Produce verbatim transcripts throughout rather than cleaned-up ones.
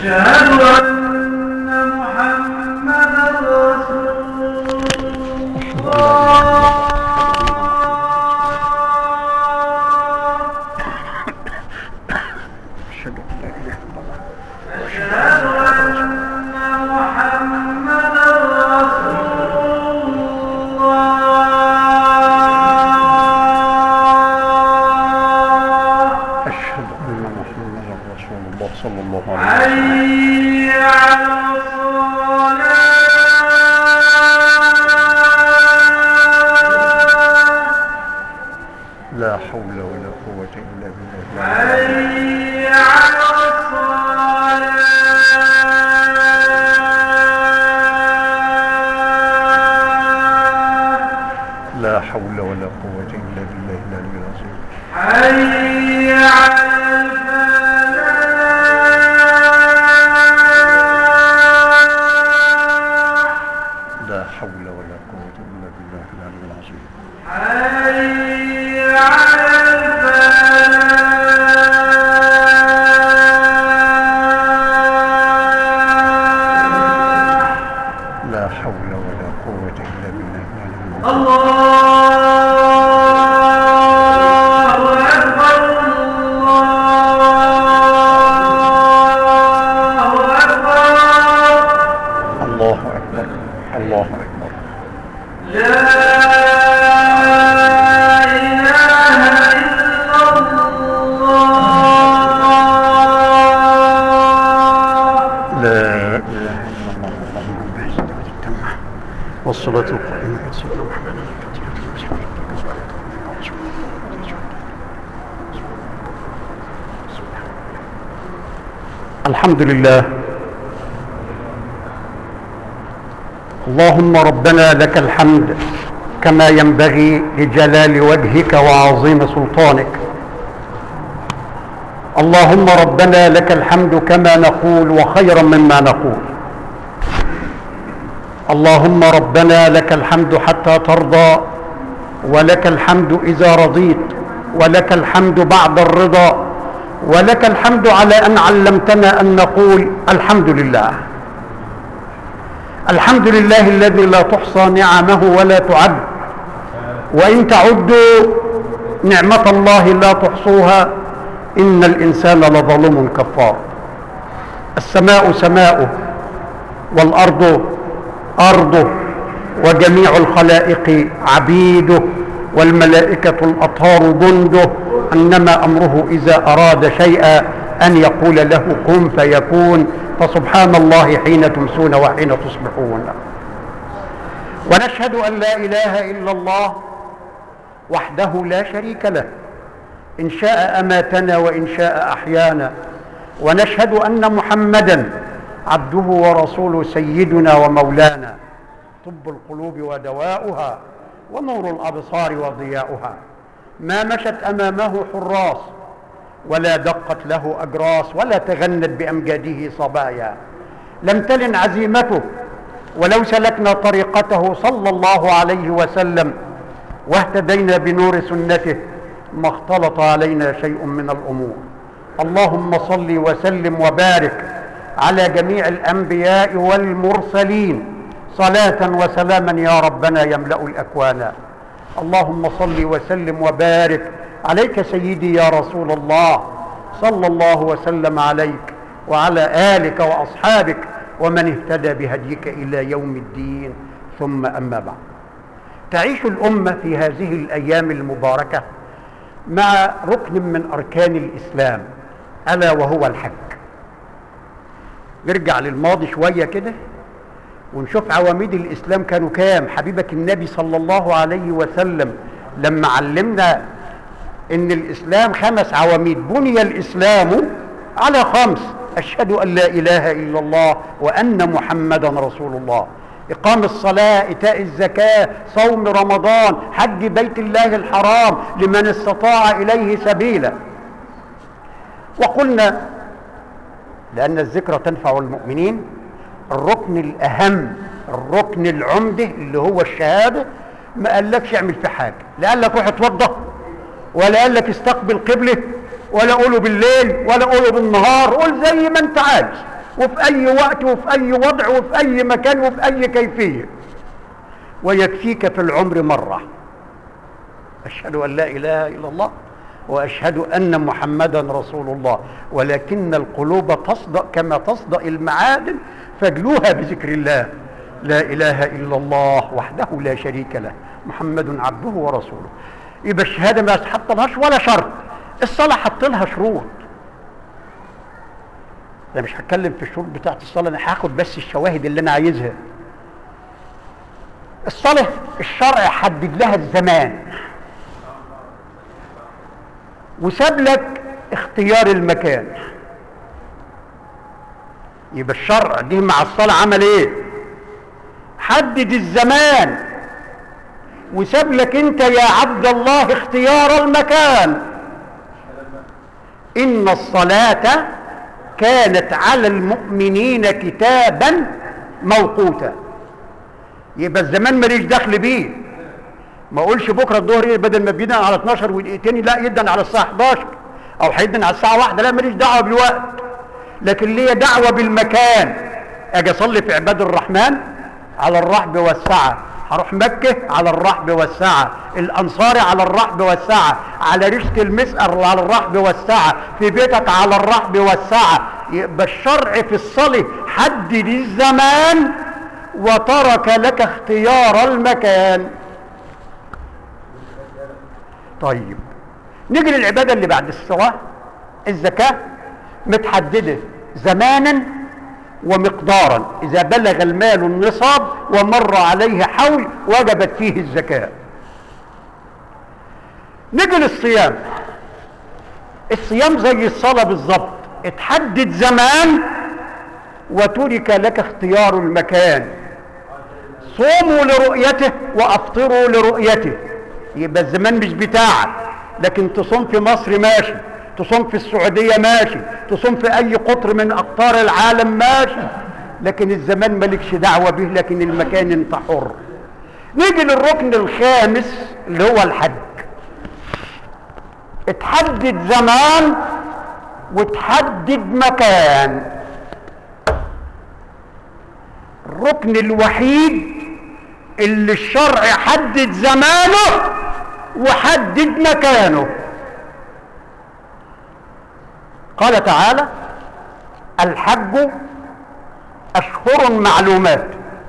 أشهد أن محمدا رسول الله. أشهد أن لا إله إلا الله. أشهد أن محمدا رسول الله. أشهد أن محمدا رسول الله صلى الله عليه وسلم. حي على الصلاة. لا حول ولا قوة إلا بالله. حي على الصلاة. لا حول ولا قوة إلا بالله العلي العظيم. حي على الفلاح. لا حول ولا قوة إلا بالله العلي العظيم. حي على الفلاح. لا حول ولا قوة إلا بالله العلي العظيم. الله أكبر. الله أكبر. الله أكبر. لا إله إلا الله. لا إله إلا الله. اللهم بحسن التمة والصلاة القائمة على سيدنا محمد. الحمد لله. اللهم ربنا لك الحمد كما ينبغي لجلال وجهك وعظيم سلطانك. اللهم ربنا لك الحمد كما نقول وخيرا مما نقول. اللهم ربنا لك الحمد حتى ترضى، ولك الحمد إذا رضيت، ولك الحمد بعد الرضا، ولك الحمد على أن علمتنا أن نقول الحمد لله. الحمد لله الذي لا تحصى نعمه ولا تعد، وإن تعدوا نعمة الله لا تحصوها، إن الإنسان لظلوم كفار. السماء سماؤه، والأرض أرضه، وجميع الخلائق عبيده، والملائكة الأطهار جنده، إنما أمره إذا أراد شيئا أن يقول له كن فيكون. فسبحان الله حين تمسون وحين تصبحون. ونشهد أن لا إله إلا الله وحده لا شريك له، إن شاء أماتنا وإن شاء أحيانا. ونشهد أن محمدا عبده ورسوله سيدنا ومولانا، طب القلوب ودواؤها، ونور الأبصار وضياؤها. ما مشت أمامه حراس، ولا دقت له أجراس، ولا تغنت بأمجاده صبايا. لم تلن عزيمته، ولو سلكنا طريقته صلى الله عليه وسلم واهتدينا بنور سنته ما اختلط علينا شيء من الأمور. اللهم صل وسلم وبارك على جميع الأنبياء والمرسلين صلاة وسلاما يا ربنا يملأ الأكوان. اللهم صل وسلم وبارك عليك سيدي يا رسول الله، صلى الله وسلم عليك وعلى آلك وأصحابك ومن اهتدى بهديك إلى يوم الدين. ثم أما بعد، تعيش الأمة في هذه الأيام المباركة مع ركن من أركان الإسلام، ألا وهو الحج. نرجع للماضي شوية كده ونشوف عواميد الإسلام كانوا كام. حبيبك النبي صلى الله عليه وسلم لما علمنا إن الإسلام خمس عواميد، بني الإسلام على خمس: أشهد أن لا إله إلا الله وأن محمدا رسول الله، إقام الصلاة، إيتاء الزكاة، صوم رمضان، حج بيت الله الحرام لمن استطاع إليه سبيلا. وقلنا لأن الذكرى تنفع المؤمنين، الركن الأهم، الركن العمده اللي هو الشهادة، ما قالكش اعمل في حاجة، لا قالك روح اتوضى، ولا قالك استقبل قبله، ولا قوله بالليل، ولا قوله بالنهار، قول زي ما انت عايز. وفي أي وقت وفي أي وضع وفي أي مكان وفي أي كيفية، ويكفيك في العمر مرة. أشهد أن لا إله إلا الله وأشهد أن محمدا رسول الله، ولكن القلوب تصدأ كما تصدأ المعادن، فاجلوها بذكر الله. لا إله إلا الله وحده لا شريك له محمد عبده ورسوله. يبقى الشهادة ما حطلهاش ولا شرط، الصلاة حط لها شروط. أنا مش هتكلم في الشروط بتاعت الصلاة، أنا هاخد بس الشواهد اللي أنا عايزها. الصلاة الشرع حدد لها الزمان وساب لك اختيار المكان. يبقى الشرع دي مع الصلاة عمل ايه؟ حدد الزمان وساب لك انت يا عبد الله اختيار المكان. ان الصلاة كانت على المؤمنين كتابا موقوتا. يبقى الزمان ماليش دخل بيه. ما اقولش بكره الظهر ايه بدل ما بيدن على اتناشر ودقيقتين لا يدن على الساعه حداشر او هيدن على الساعه واحدة، لا ماليش دعوه بالوقت، لكن ليا دعوه بالمكان. اجي اصلي في عباد الرحمن على الرحب والسعه، هروح مكه على الرحب والسعه، الانصاري على الرحب والسعه، على ريشه المسقر على الرحب والسعه، في بيتك على الرحب والسعه. يبقى الشرع في الصلاه حدد الزمان وترك لك اختيار المكان. طيب نيجي للعبادة اللي بعد الصلاة. الزكاة متحددة زمانا ومقدارا، إذا بلغ المال النصاب ومر عليه حول وجبت فيه الزكاة. نيجي للصيام. الصيام زي الصلاة بالظبط، اتحدد زمان وترك لك اختيار المكان. صوموا لرؤيته وافطروا لرؤيته. يبقى الزمان مش بتاعك، لكن تصوم في مصر ماشي، تصوم في السعودية ماشي، تصوم في اي قطر من اقطار العالم ماشي، لكن الزمان مالكش دعوة به، لكن المكان انت حر. نيجي للركن الخامس اللي هو الحج. اتحدد زمان وتحدد مكان. الركن الوحيد اللي الشرع حدد زمانه وحدد مكانه. قال تعالى: الحج أشهر معلومات.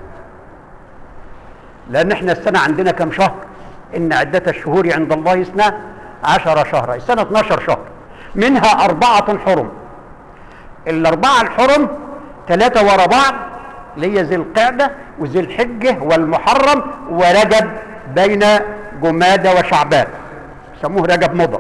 لأن احنا السنة عندنا كم شهر؟ إن عدة الشهور عند الله اثنا عشر شهرا، السنة اتناشر شهر، منها أربعة حرم. الأربعة الحرم ثلاثة ورا بعض، اللي هي ذي القعدة وذي الحجة والمحرم ورجب بين جمادى وشعبان، يسموه رجب مضر.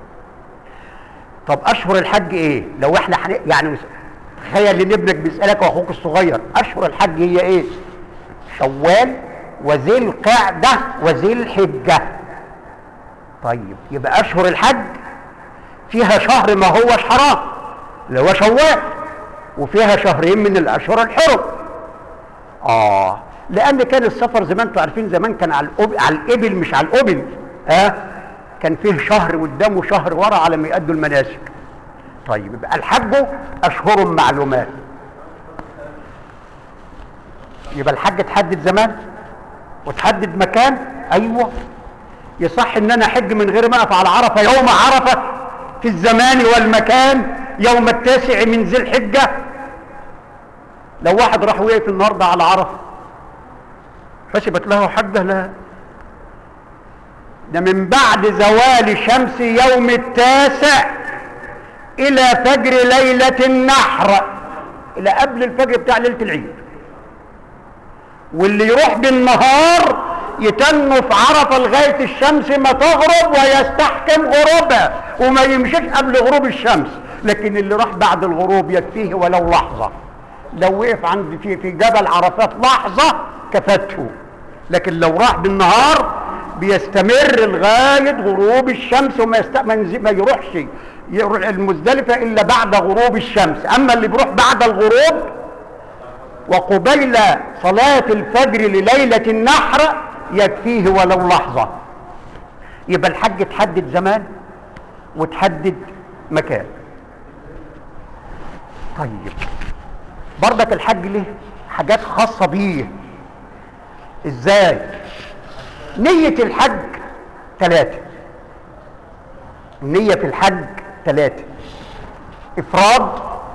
طب أشهر الحج إيه؟ لو إحنا يعني تخيل إن ابنك بيسألك وأخوك الصغير أشهر الحج هي إيه؟ شوال وذي القعدة وذي الحجة. طيب يبقى أشهر الحج فيها شهر ما هوش حرام اللي هو شوال، وفيها شهرين من الأشهر الحرم. آه لأن كان السفر زمان انتوا عارفين زمان كان على الأب... على الإبل مش على الأبل، آه كان فيه شهر قدام وشهر ورا على ما يأدوا المناسك. طيب يبقى الحج أشهر معلومات. يبقى الحج تحدد زمان وتحدد مكان. أيوه يصح إن أنا أحج من غير ما أقف على عرفة يوم عرفة في الزمان والمكان يوم التاسع من ذي الحجة. لو واحد راح وقف النهارده على عرفة حسبت له حجة؟ لا، ده من بعد زوال شمس يوم التاسع إلى فجر ليلة النحر، إلى قبل الفجر بتاع ليلة العيد. واللي يروح بالنهار يتنوا في عرفة لغاية الشمس ما تغرب ويستحكم غروبها وما يمشيش قبل غروب الشمس. لكن اللي راح بعد الغروب يكفيه ولو لحظة، لو وقف عند في في جبل عرفات لحظة كفته. لكن لو راح بالنهار بيستمر لغاية غروب الشمس وما يست... ما يروحش يروح المزدلفة إلا بعد غروب الشمس. أما اللي بيروح بعد الغروب وقبيل صلاة الفجر لليلة النحر يكفيه ولو لحظة. يبقى الحج تحدد زمان وتحدد مكان. طيب برضك الحج له حاجات خاصة بيه. ازاي؟ نية الحج ثلاثة. النية في الحج ثلاثة: إفراد،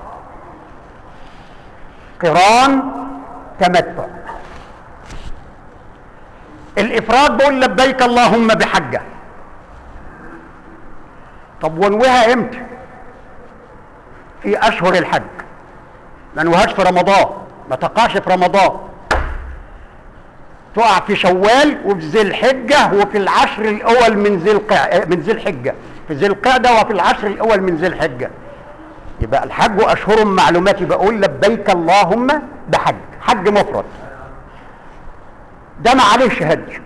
قران، تمتع. الإفراد بقول لبيك اللهم بحجة. طب ونويها امتى؟ في أشهر الحج، ما نوهاش في رمضان، ما تقعش في رمضان، تقع في شوال وفي ذي الحجة وفي العشر الأول من ذي القع... من ذي الحجة، في ذي القعدة وفي العشر الأول من ذي الحجة. يبقى الحج أشهر معلومات، بقول لبيك اللهم بحج، حج مفرد، ده ما عليهش هدي.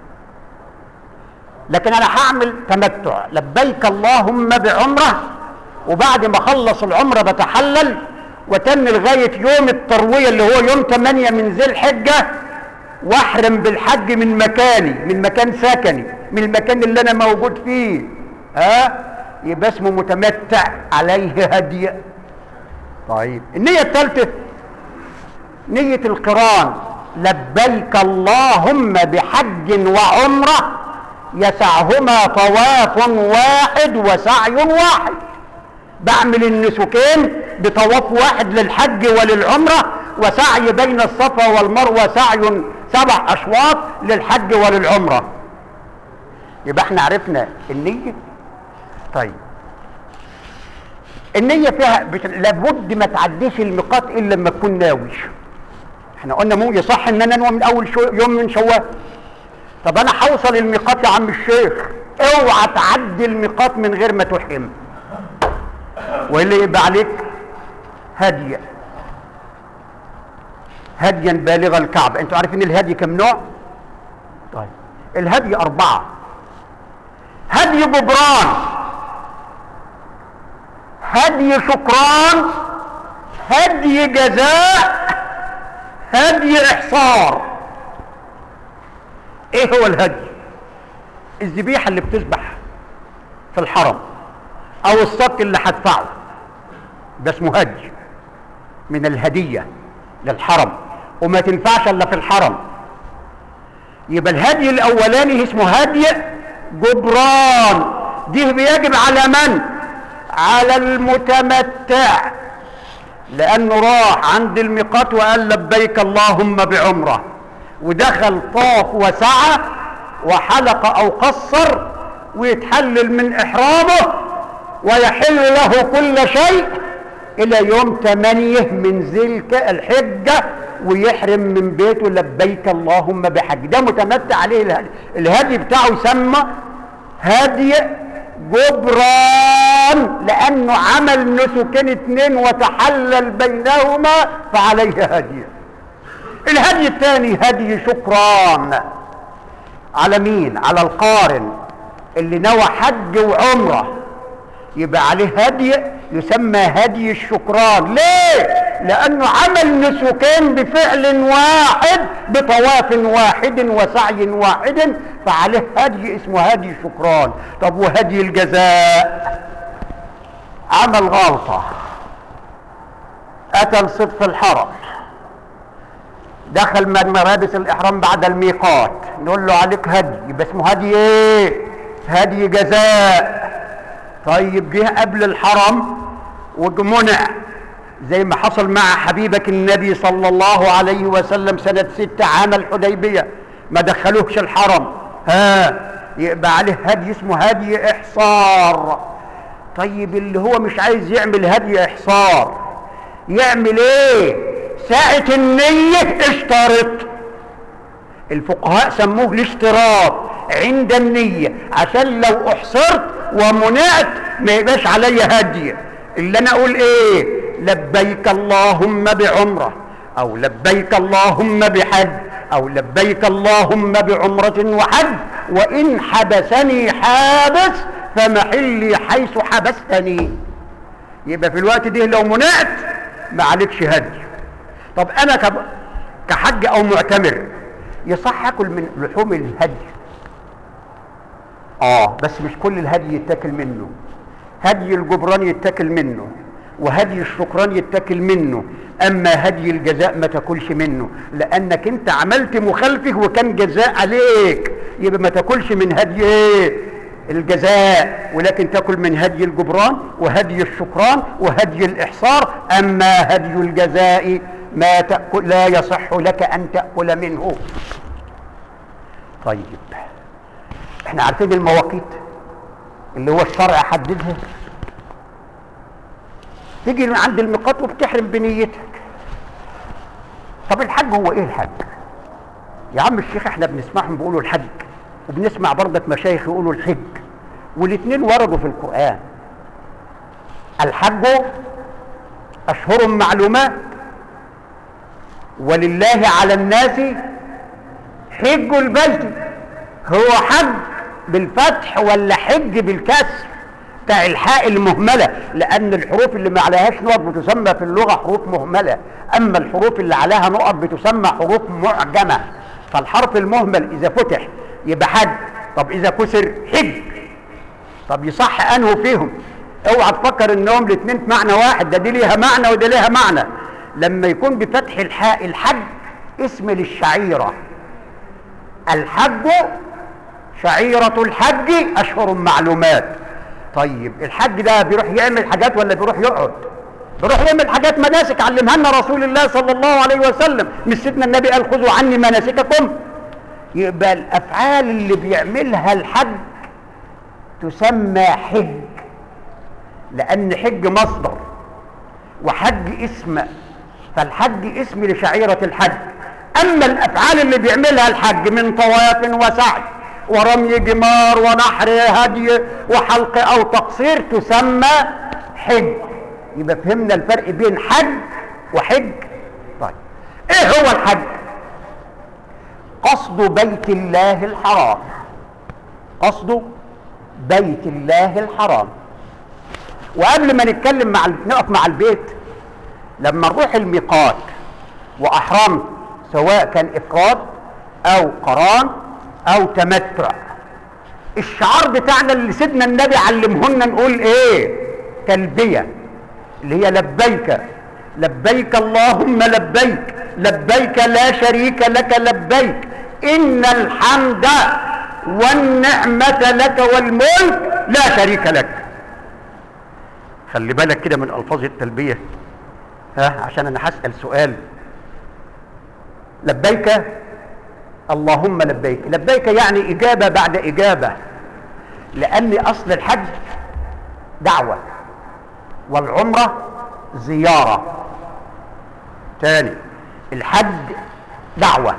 لكن أنا هعمل تمتع، لبيك اللهم بعمرة، وبعد ما أخلص العمرة بتحلل وتم لغاية يوم التروية اللي هو يوم ثمانية من ذي الحجة، واحرم بالحج من مكاني، من مكان سكني، من المكان اللي انا موجود فيه. ها، يبقى اسمه متمتع، عليه هدي. طيب النية الثالثة نية القران، لبيك اللهم بحج وعمرة يسعهما طواف واحد وسعي واحد. بعمل النسكين بطواف واحد للحج وللعمرة، وسعي بين الصفا والمروة سعي سبع أشواط للحج وللعمرة. يبقى احنا عرفنا النية. طيب النية فيها بت... لابد ما تعديش الميقات إلا لما تكون ناوي. احنا قلنا مو يصح ان انا انوي من اول شو... يوم من شوال. طب انا هوصل الميقات يا عم الشيخ، اوعى تعدي الميقات من غير ما تحرم، واللي يبقى عليك هدي، هديا بالغ الكعبة. انتوا عارفين الهدي كم نوع؟ طيب الهدي أربعة: هدي جبران، هدي شكران، هدي جزاء، هدي إحصار. ايه هو الهدي؟ الذبيحة اللي بتذبح في الحرم او الصك اللي هدفعه، ده اسمه هدي، من الهدية للحرم، وما تنفعش الا في الحرم. يبقى الهدي الاولاني اسمه هدي جبران، دي بيجب على من؟ على المتمتع، لانه راح عند الميقات وقال لبيك اللهم بعمره، ودخل طاف وسعى وحلق او قصر، ويتحلل من احرامه ويحل له كل شيء الى يوم ثمانية من ذي الحجة، ويحرم من بيته لبيك اللهم بحج. ده متمتع عليه الهدي. الهدي بتاعه يسمى هدي جبران، لانه عمل نسكين اتنين وتحلل بينهما فعليه هدي. الهدي الثاني هدي شكران، على مين؟ على القارن اللي نوى حج وعمره، يبقى عليه هدي يسمى هدي الشكران. ليه؟ لانه عمل نسكين بفعل واحد بطواف واحد وسعي واحد، فعليه هدي اسمه هدي الشكران. طب وهدي الجزاء؟ عمل غلطة، اتى الصيد في الحرم، دخل من ملابس الاحرام بعد الميقات، نقول له عليك هدي، يبقى اسمه هدي ايه؟ هدي جزاء. طيب جه قبل الحرم ومنع، زي ما حصل مع حبيبك النبي صلى الله عليه وسلم سنة ستة عام الحديبية، ما دخلوهش الحرم، ها، يبقى عليه هدي اسمه هدي إحصار. طيب اللي هو مش عايز يعمل هدي إحصار يعمل ايه؟ ساعة النية اشترط. الفقهاء سموه الاشتراط عند النية، عشان لو احصرت ومنعت ما يبقاش علي هدي. اللي انا اقول ايه؟ لبيك اللهم بعمرة، او لبيك اللهم بحج، او لبيك اللهم بعمرة وحج، وان حبسني حابس فمحلي حيث حبستني. يبقى في الوقت ده لو منعت ما عليكش هدي. طب انا كحج او معتمر يصح اكل من لحوم الهدي؟ اه بس مش كل الهدي يتاكل منه. هدي الجبران يتاكل منه، وهدي الشكران يتاكل منه، اما هدي الجزاء ما تاكلش منه، لانك انت عملت مخالفه وكان جزاء عليك، يبقى ما تاكلش من هدي الجزاء، ولكن تاكل من هدي الجبران وهدي الشكران وهدي الاحصار. اما هدي الجزاء ما تاكل لا يصح لك ان تاكل منه. طيب احنا عارفين المواقيت اللي هو الشرع حددها، تيجي من عند الميقات وبتحرم بنيتك. طب الحج هو ايه الحج يا عم الشيخ؟ احنا بنسمعهم بيقولوا الحج وبنسمع برضك مشايخ يقولوا الحج، والاثنين وردوا في القرآن. الحج اشهر معلومات، ولله على الناس حج البيت. هو حج بالفتح ولا حج بالكسر بتاع الحاء المهمله؟ لان الحروف اللي ما عليهاش نقط بتسمى في اللغه حروف مهمله، اما الحروف اللي عليها نقط بتسمى حروف معجمه. فالحرف المهمل اذا فتح يبقى حج، طب اذا كسر حج. طب يصح انه فيهم؟ اوعى تفكر انهم الاثنين في معنى واحد، ده دي ليها معنى وده ليها معنى. لما يكون بفتح الحاء الحج اسم للشعيره، الحج شعيرة الحج أشهر معلومات. طيب الحج ده بيروح يعمل حاجات ولا بيروح يقعد؟ بيروح يعمل حاجات، مناسك علمها لنا رسول الله صلى الله عليه وسلم، مش سيدنا النبي قال خذوا عني مناسككم؟ يبقى الأفعال اللي بيعملها الحج تسمى حج، لأن حج مصدر وحج اسم، فالحج اسم لشعيرة الحج. أما الأفعال اللي بيعملها الحج من طواف وسعي ورمي جمار ونحر هدي وحلق او تقصير تسمى حج. يبقى فهمنا الفرق بين حج وحج. طيب ايه هو الحج؟ قصد بيت الله الحرام، قصد بيت الله الحرام. وقبل ما نتكلم مع نقف مع البيت، لما نروح الميقات واحرمت سواء كان افراد او قران او تمتع، الشعار بتاعنا اللي سيدنا النبي علمهن نقول ايه؟ تلبيه، اللي هي لبيك لبيك اللهم لبيك لبيك لا شريك لك لبيك ان الحمد والنعمه لك والملك لا شريك لك. خلي بالك كده من الفاظ التلبيه، ها، عشان انا هسال سؤال. لبيك اللهم لبيك، لبيك يعني إجابة بعد إجابة، لأن أصل الحج دعوة والعمرة زيارة. تاني، الحج دعوة،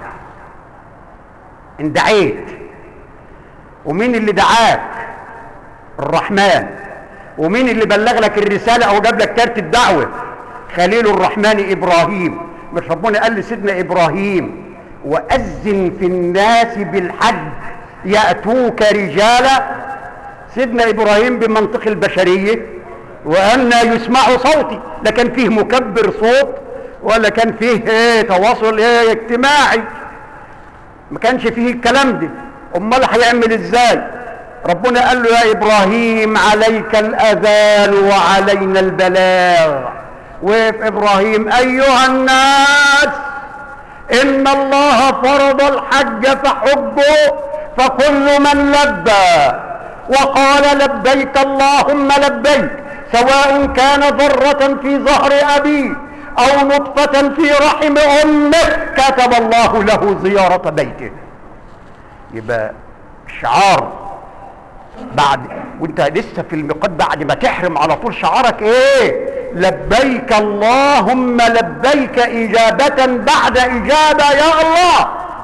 إن دعيت، ومين اللي دعاك؟ الرحمن. ومين اللي بلغ لك الرسالة أو جاب لك كارت الدعوة؟ خليل الرحمن إبراهيم. مش ربنا قال لسيدنا إبراهيم وأذن في الناس بالحج يأتوك رجالا؟ سيدنا إبراهيم بمنطق البشرية وأن يسمع صوتي، لا كان فيه مكبر صوت ولا كان فيه ايه تواصل ايه اجتماعي، ما كانش فيه الكلام ده. امال هيعمل ازاي؟ ربنا قال له يا إبراهيم عليك الأذان وعلينا البلاغ. وفي إبراهيم أيها الناس إن الله فرض الحج فحجوا فكل من لبى وقال لبيك اللهم لبيك سواء كان ذرة في ظهر أبيه أو نطفة في رحم أمه كتب الله له زيارة بيته. يبقى شعار بعد وانت لسه في الميقات بعد ما تحرم على طول شعارك ايه؟ لبيك اللهم لبيك إجابة بعد إجابة يا الله.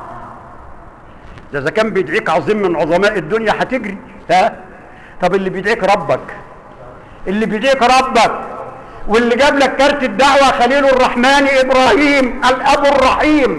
ده إذا كان بيدعيك عظيم من عظماء الدنيا هتجري، ها؟ طب اللي بيدعيك ربك، اللي بيدعيك ربك واللي جاب لك كارت الدعوة خليل الرحمن إبراهيم الأب الرحيم،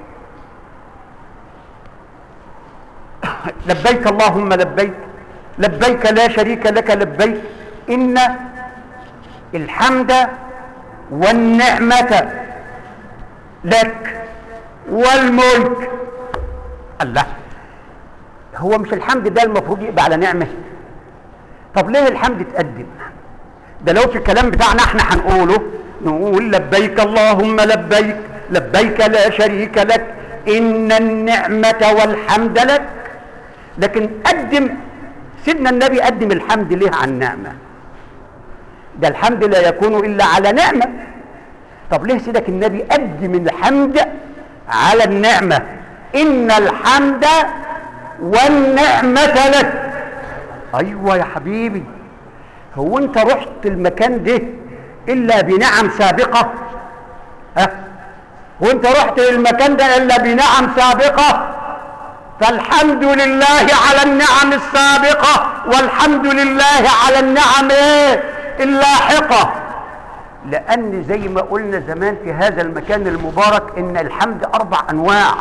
لبيك اللهم لبيك لبيك لا شريك لك لبيك إن الحمد والنعمة لك والملك. الله، هو مش الحمد ده المفروض يبقى على نعمة؟ طب ليه الحمد اتقدم؟ ده لو في الكلام بتاعنا احنا هنقوله نقول لبيك اللهم لبيك، لبيك لا شريك لك، إن النعمة والحمد لك. لكن قدم سيدنا النبي قدم الحمد ليه عن النعمة، ده الحمد لا يكون إلا على نعمة. طب ليه سيدك النبي قدم الحمد على النعمة؟ إن الحمد والنعمة لك. أيوة يا حبيبي، هو أنت رحت المكان ده إلا بنعم سابقة؟ ها؟ وأنت رحت المكان ده إلا بنعم سابقة؟ فالحمد لله على النعم السابقة، والحمد لله على النعم إيه؟ اللاحقة. لأن زي ما قلنا زمان في هذا المكان المبارك إن الحمد أربع أنواع.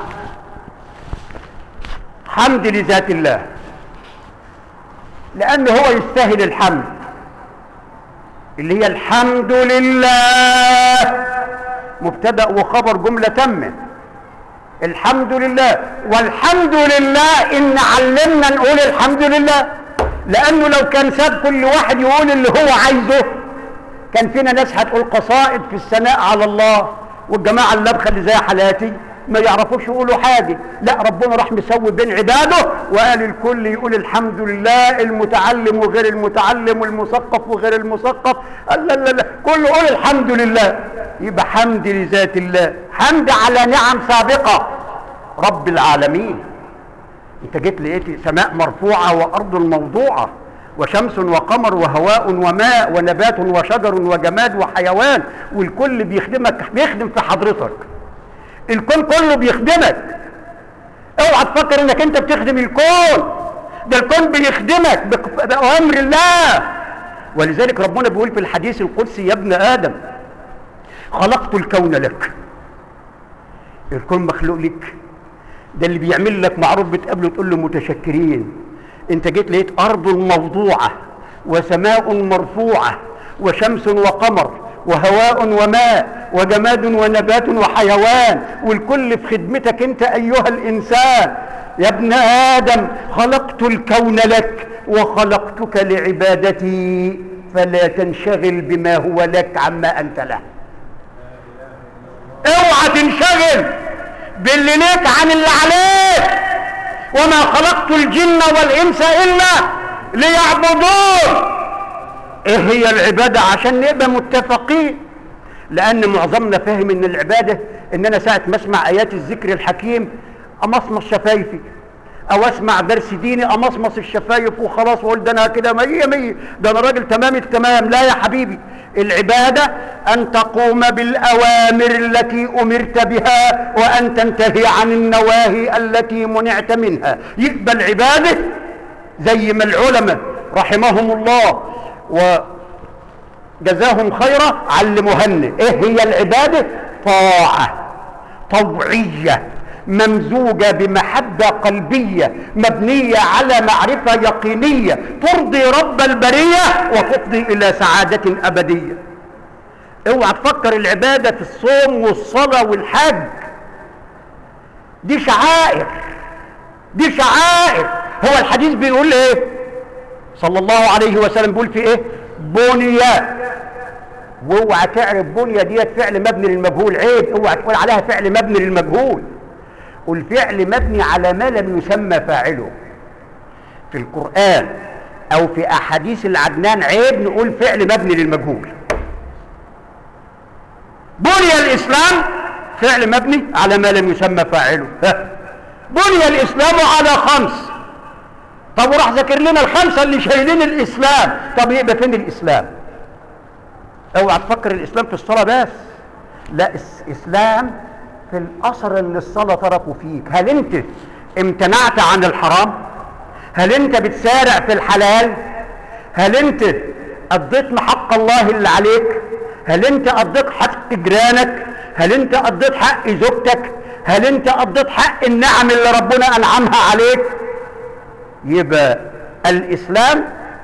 حمد لذات الله، لأن هو يستاهل الحمد، اللي هي الحمد لله مبتدأ وخبر جملة تامة. الحمد لله، والحمد لله إن علمنا نقول الحمد لله، لأنه لو كان ساب كل واحد يقول اللي هو عايزه كان فينا ناس هتقول قصائد في الثناء على الله، والجماعة اللبخة اللي زي حالاتي ما يعرفوش يقولوا حاجة. لا، ربنا راح مسوي بين عباده وقال الكل يقول الحمد لله، المتعلم وغير المتعلم والمثقف وغير المثقف، لا لا لا كله يقول الحمد لله. يبقى حمد لذات الله، حمد على نعم سابقة رب العالمين. انت جيت لقيت سماء مرفوعة وأرض موضوعة وشمس وقمر وهواء وماء ونبات وشجر وجماد وحيوان، والكل بيخدمك، بيخدم في حضرتك، الكون كله بيخدمك. اوعى تفكر انك انت بتخدم الكون، ده الكون بيخدمك بأوامر الله. ولذلك ربنا بيقول في الحديث القدسي يا ابن آدم خلقت الكون لك. الكون مخلوق لك، ده اللي بيعمل لك معروف بتقابله تقول له متشكرين. انت جيت لقيت أرض موضوعة وسماء مرفوعة وشمس وقمر وهواء وماء وجماد ونبات وحيوان، والكل في خدمتك انت ايها الانسان. يا ابن آدم خلقت الكون لك وخلقتك لعبادتي، فلا تنشغل بما هو لك عما انت له. اوعى تنشغل باللي ليك عن اللي عليك. وما خلقت الجن والانس الا ليعبدون. ايه هي العبادة؟ عشان نبقى متفقين، لان معظمنا فاهم ان العبادة ان انا ساعة ما اسمع ايات الذكر الحكيم امصمص شفايفي، او اسمع درس ديني امصمص الشفايف وخلاص واقول ده انا كده مية مية، ده انا راجل تمام التمام. لا يا حبيبي، العبادة ان تقوم بالاوامر التي امرت بها وان تنتهي عن النواهي التي منعت منها. يبقى العبادة زي ما العلماء رحمهم الله وجزاهم خيرا علموهن ايه هي العبادة؟ طاعة طوعية ممزوجة بمحبة قلبية مبنية على معرفة يقينية ترضي رب البرية وتفضي إلى سعادة أبدية. اوعى تفكر العبادة في الصوم والصلاة والحج، دي شعائر، دي شعائر. هو الحديث بيقول ايه صلى الله عليه وسلم؟ بيقول في ايه؟ بنية. واوعى تعرف بنية ديت فعل مبني للمجهول، عيب. اوعى تقول عليها فعل مبني للمجهول، والفعل مبني على ما لم يسمى فاعله في القرآن او في احاديث العدنان. عيب نقول فعل مبني للمجهول. بني الاسلام فعل مبني على ما لم يسمى فاعله. بني الاسلام على خمس. طب وراح ذاكر لنا الخمسه اللي شايلين الاسلام. طب يبقى فين الاسلام؟ اوعى تفكر الاسلام في الصلاه بس، لا، الاسلام في الاثر اللي الصلاه تركوا فيك. هل انت امتنعت عن الحرام؟ هل انت بتسارع في الحلال؟ هل انت قضيت حق الله اللي عليك؟ هل انت قضيت حق جيرانك؟ هل انت قضيت حق زوجتك؟ هل انت قضيت حق النعم اللي ربنا انعمها عليك؟ يبقى الاسلام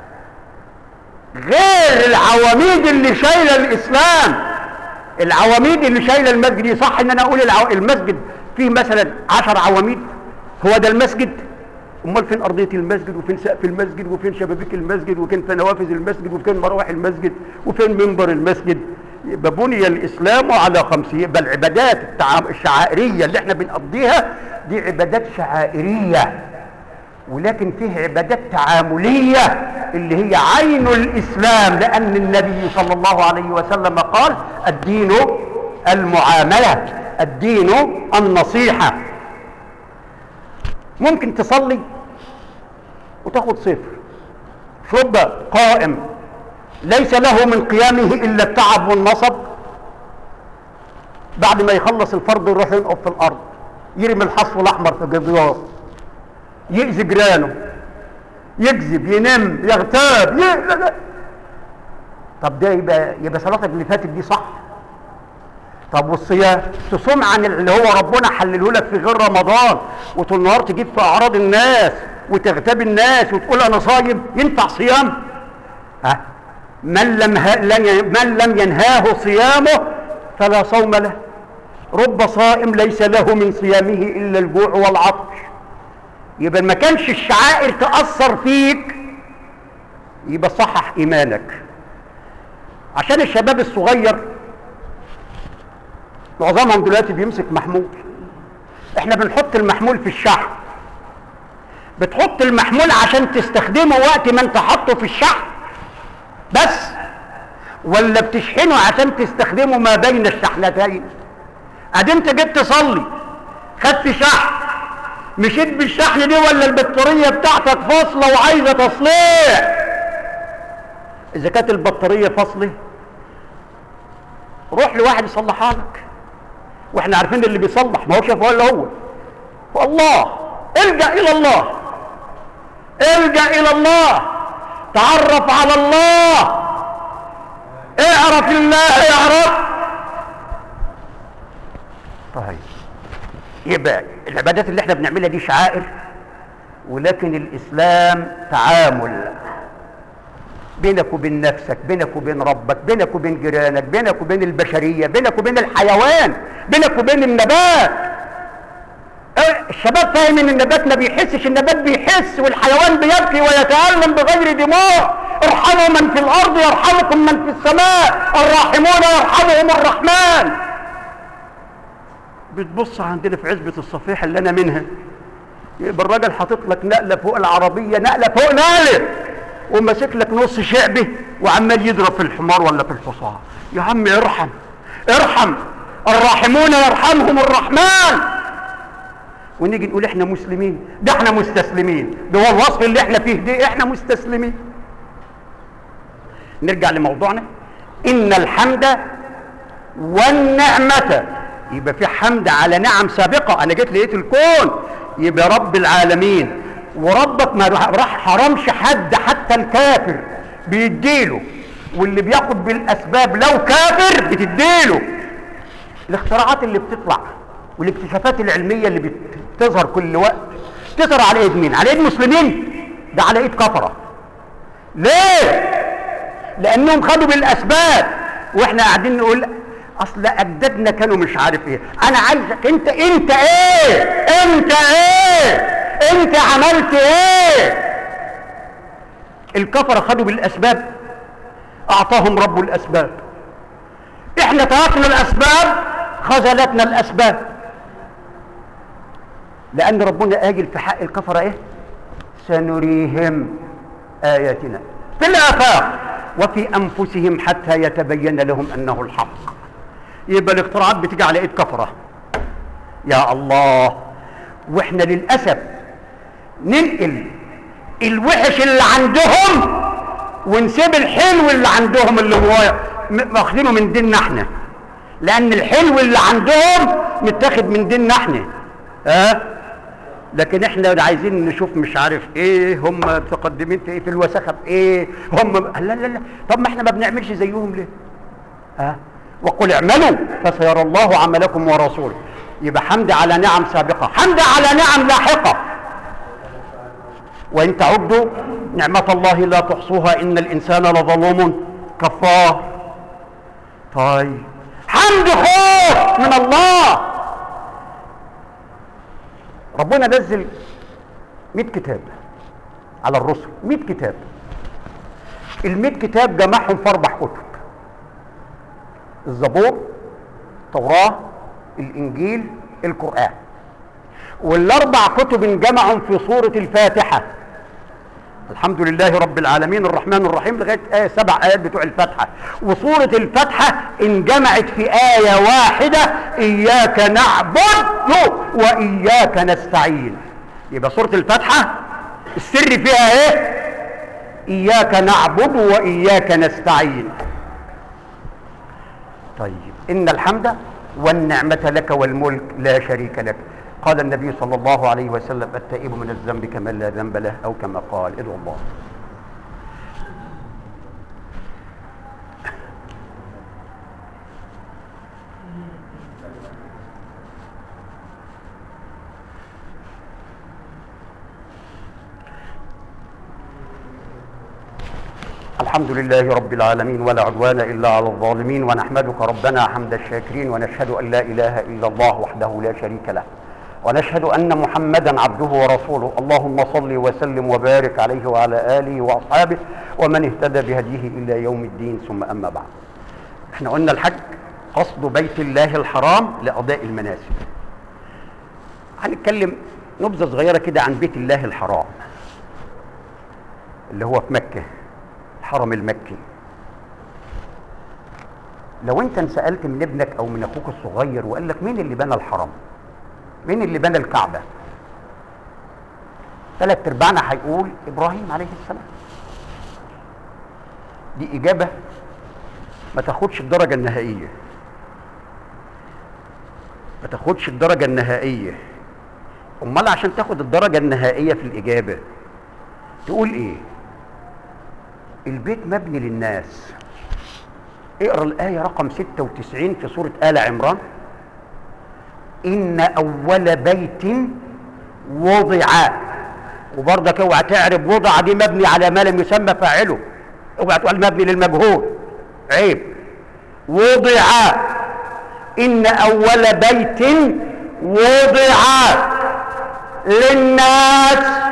غير العواميد اللي شايله الاسلام. العواميد اللي شايله المسجد، صح ان انا اقول العو... المسجد فيه مثلا عشر عواميد، هو ده المسجد؟ امال فين ارضيه المسجد، وفين سقف المسجد، وفين شبابيك المسجد، وفين نوافذ المسجد، وفين مراوح المسجد، وفين منبر المسجد؟ يبقى بني الاسلام على خمس. يبقى العبادات الشعائريه اللي احنا بنقضيها دي عبادات شعائريه، ولكن فيه عبادات تعامليه اللي هي عين الاسلام، لان النبي صلى الله عليه وسلم قال الدين المعامله، الدين النصيحه. ممكن تصلي وتاخد صفر، شب قائم ليس له من قيامه الا التعب والنصب، بعد ما يخلص الفرض يروح ينقف في الارض يرمي الحصو الاحمر في جديار، يأذي جيرانه، يكذب، ينام، يغتاب، ي... لا لا. طب ده يبقى يبقى صلاتك اللي فاتت دي صح؟ طب والصيام؟ تصوم عن اللي هو ربنا حلله لك في غير رمضان وطول النهار تجيب في اعراض الناس وتغتاب الناس وتقول انا صايم، ينفع صيام؟ ها؟ من لم ه... من لم ينهاه صيامه فلا صوم له. رب صائم ليس له من صيامه الا الجوع والعطش. يبقى ما كانش الشعائر تأثر فيك يبقى صحح ايمانك. عشان الشباب الصغير معظمهم دلوقتي بيمسك محمول، احنا بنحط المحمول في الشحن. بتحط المحمول عشان تستخدمه وقت ما انت حطه في الشحن بس، ولا بتشحنه عشان تستخدمه ما بين الشحنتين؟ ادي انت جيت تصلي خدت شحن، مشيت بالشحن دي ولا البطاريه بتاعتك فاصله وعايزه تصليح؟ اذا كانت البطاريه فاصله روح لواحد يصلحها لك، واحنا عارفين اللي بيصلح ما هو شاف ولا هو والله. الجأ الى الله، الجأ الى الله، تعرف على الله، اعرف الله يعرف. طيب يبقى العبادات اللي احنا بنعملها دي شعائر، ولكن الاسلام تعامل بينك وبين نفسك، بينك وبين ربك، بينك وبين جيرانك، بينك وبين البشريه، بينك وبين الحيوان، بينك وبين النبات. الشباب فاهم ان النبات ما بيحسش، النبات بيحس، والحيوان بيبكي ويتألم بغير دماء. ارحموا من في الارض يرحمكم من في السماء، الراحمون يرحمهم الرحمن. بتبص عندنا في عزبة الصفيح اللي انا منها، يبقى الراجل حاطط لك نقله فوق العربيه، نقله فوق نقله، وماسك لك نص شعبه وعمال يضرب في الحمار ولا في الحصان. يا عم ارحم ارحم، الراحمون يرحمهم الرحمن. ونيجي نقول احنا مسلمين، ده احنا مستسلمين، ده هو الوصف اللي احنا فيه ده، احنا مستسلمين. نرجع لموضوعنا. ان الحمد والنعمه، يبقى في حمد على نعم سابقه. انا جيت لقيت الكون، يبقى رب العالمين، وربك ما راح حرمش حد حتى الكافر بيديله، واللي بياخد بالاسباب لو كافر بتديله. الاختراعات اللي بتطلع والاكتشافات العلميه اللي بتظهر كل وقت تظهر على ايد مين؟ على ايد مسلمين؟ ده على ايد كفره. ليه؟ لانهم خدوا بالاسباب، واحنا قاعدين نقول اصل اجدادنا كانوا مش عارف ايه. انا عايزك انت، انت ايه؟ انت ايه؟ انت عملت ايه؟ الكفره خدوا بالاسباب، اعطاهم رب الاسباب. احنا تركنا الاسباب، خذلتنا الاسباب. لان ربنا قايل في حق الكفره ايه؟ سنريهم اياتنا في الافاق وفي انفسهم حتى يتبين لهم انه الحق. يبقى الاختراعات بتيجي على ايد كفره. يا الله. واحنا للاسف ننقل الوحش اللي عندهم ونسيب الحلو اللي عندهم اللي هو واخدينه من ديننا احنا، لان الحلو اللي عندهم متاخد من ديننا احنا. ها أه؟ لكن احنا عايزين نشوف مش عارف ايه، هم متقدمين في ايه، في الوساخه في ايه، هم لا لا لا. طب ما احنا ما بنعملش زيهم ليه؟ ها أه؟ وقل اعملوا فسيرى الله عملكم ورسوله. يبقى حمد على نعم سابقه، حمد على نعم لاحقه. وان تعدوا نعمه الله لا تحصوها ان الانسان لظلوم كفار. طيب حمد خوف من الله. ربنا نزل مئة كتاب على الرسل، مئة كتاب. المئة كتاب جمعهم في اربع كتب. الزبور، التوراة، الإنجيل، القرآن. والأربع كتب انجمعوا في سورة الفاتحة. الحمد لله رب العالمين الرحمن الرحيم لغاية آية سبع آيات بتوع الفاتحة. وسورة الفاتحة انجمعت في آية واحدة: إياك نعبد وإياك نستعين. يبقى سورة الفاتحة السر فيها ايه؟ إياك نعبد وإياك نستعين. طيب، إن الحمد والنعمة لك والملك لا شريك لك. قال النبي صلى الله عليه وسلم: التائب من الذنب كمن لا ذنب له، أو كما قال. ادعوا الله. الحمد لله رب العالمين ولا عدوان إلا على الظالمين، ونحمدك ربنا حمد الشاكرين، ونشهد أن لا إله إلا الله وحده لا شريك له، ونشهد أن محمدا عبده ورسوله. اللهم صل وسلم وبارك عليه وعلى آله وأصحابه ومن اهتدى بهديه إلى يوم الدين، ثم أما بعد. احنا قلنا الحج قصد بيت الله الحرام لأداء المناسك. هنتكلم نبذة صغيرة كده عن بيت الله الحرام اللي هو في مكة، الحرم المكي. لو انت انسألت من ابنك او من اخوك الصغير وقال لك: مين اللي بنى الحرم؟ مين اللي بنى الكعبة؟ ثلاث ارباعنا هيقول ابراهيم عليه السلام. دي اجابة ما تاخدش الدرجة النهائية، ما تاخدش الدرجة النهائية. امال عشان تاخد الدرجة النهائية في الاجابة تقول ايه؟ البيت مبني للناس. اقرا الآية رقم ستة وتسعين في سورة آل عمران: إن أول بيت وضع. وبرضك اوعى تعرف وضع دي مبني على ما لم يسمى فاعله، اوعى تقول مبني للمجهول، عيب. وضع، إن أول بيت وضع للناس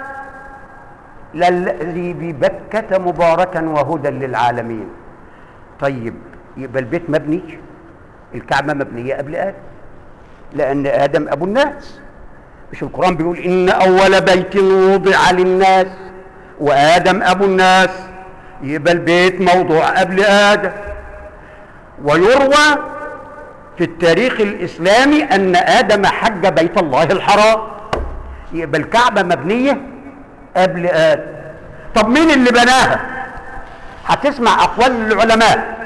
للذي ببكة مباركا وهدى للعالمين. طيب، يبقى البيت مبني، الكعبة مبنية قبل آدم، لأن آدم أبو الناس. مش القرآن بيقول: إن أول بيت وضع للناس وآدم أبو الناس؟ يبقى البيت موضوع قبل آدم. ويروى في التاريخ الإسلامي أن آدم حج بيت الله الحرام. يبقى الكعبة مبنية قبل آدم. طب مين اللي بناها؟ هتسمع أقوال العلماء،